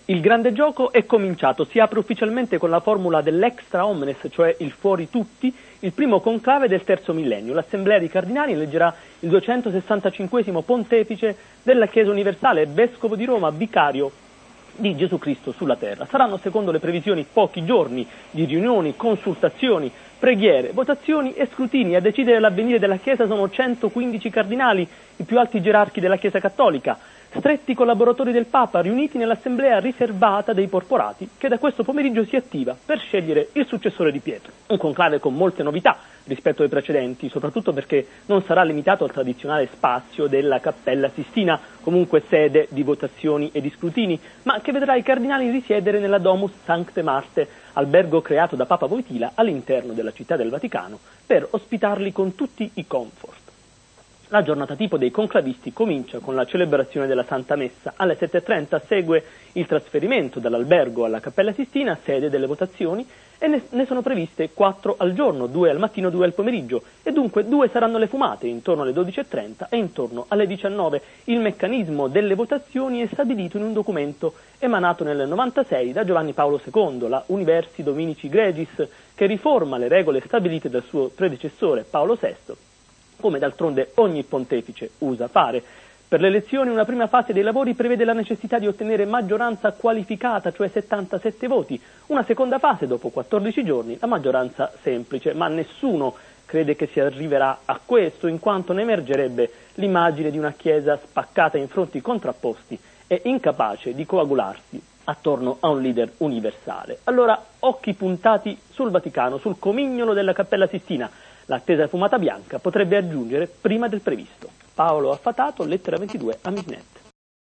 Il grande gioco è cominciato, si apre ufficialmente con la formula dell'extra omnes, cioè il fuori tutti, il primo conclave del terzo millennio. L'Assemblea dei Cardinali eleggerà il 265esimo pontefice della Chiesa Universale, vescovo di Roma, vicario di Gesù Cristo sulla terra. Saranno, secondo le previsioni, pochi giorni di riunioni, consultazioni, preghiere, votazioni e scrutini. A decidere l'avvenire della Chiesa sono 115 cardinali, i più alti gerarchi della Chiesa Cattolica, stretti collaboratori del Papa, riuniti nell'assemblea riservata dei porporati, che da questo pomeriggio si attiva per scegliere il successore di Pietro. Un conclave con molte novità rispetto ai precedenti, soprattutto perché non sarà limitato al tradizionale spazio della Cappella Sistina, comunque sede di votazioni e di scrutini, ma che vedrà i cardinali risiedere nella Domus Sancte Marte, albergo creato da Papa Wojtyla all'interno della città del Vaticano, per ospitarli con tutti i comfort. La giornata tipo dei conclavisti comincia con la celebrazione della Santa Messa. Alle 7:30 segue il trasferimento dall'albergo alla Cappella Sistina, sede delle votazioni, e ne sono previste 4 al giorno, 2 al mattino, 2 al pomeriggio, e dunque 2 saranno le fumate, intorno alle 12:30 e intorno alle 19. Il meccanismo delle votazioni è stabilito in un documento emanato nel 96 da Giovanni Paolo II, la Universi Dominici Gregis, che riforma le regole stabilite dal suo predecessore Paolo VI, come d'altronde ogni pontefice usa fare. Per le elezioni una prima fase dei lavori prevede la necessità di ottenere maggioranza qualificata, cioè 77 voti, una seconda fase dopo 14 giorni, la maggioranza semplice, ma nessuno crede che si arriverà a questo, in quanto ne emergerebbe l'immagine di una Chiesa spaccata in fronti contrapposti e incapace di coagularsi attorno a un leader universale. Allora, occhi puntati sul Vaticano, sul comignolo della Cappella Sistina. L'attesa fumata bianca potrebbe aggiungere prima del previsto. Paolo Affatato, lettera 22 a Misnet.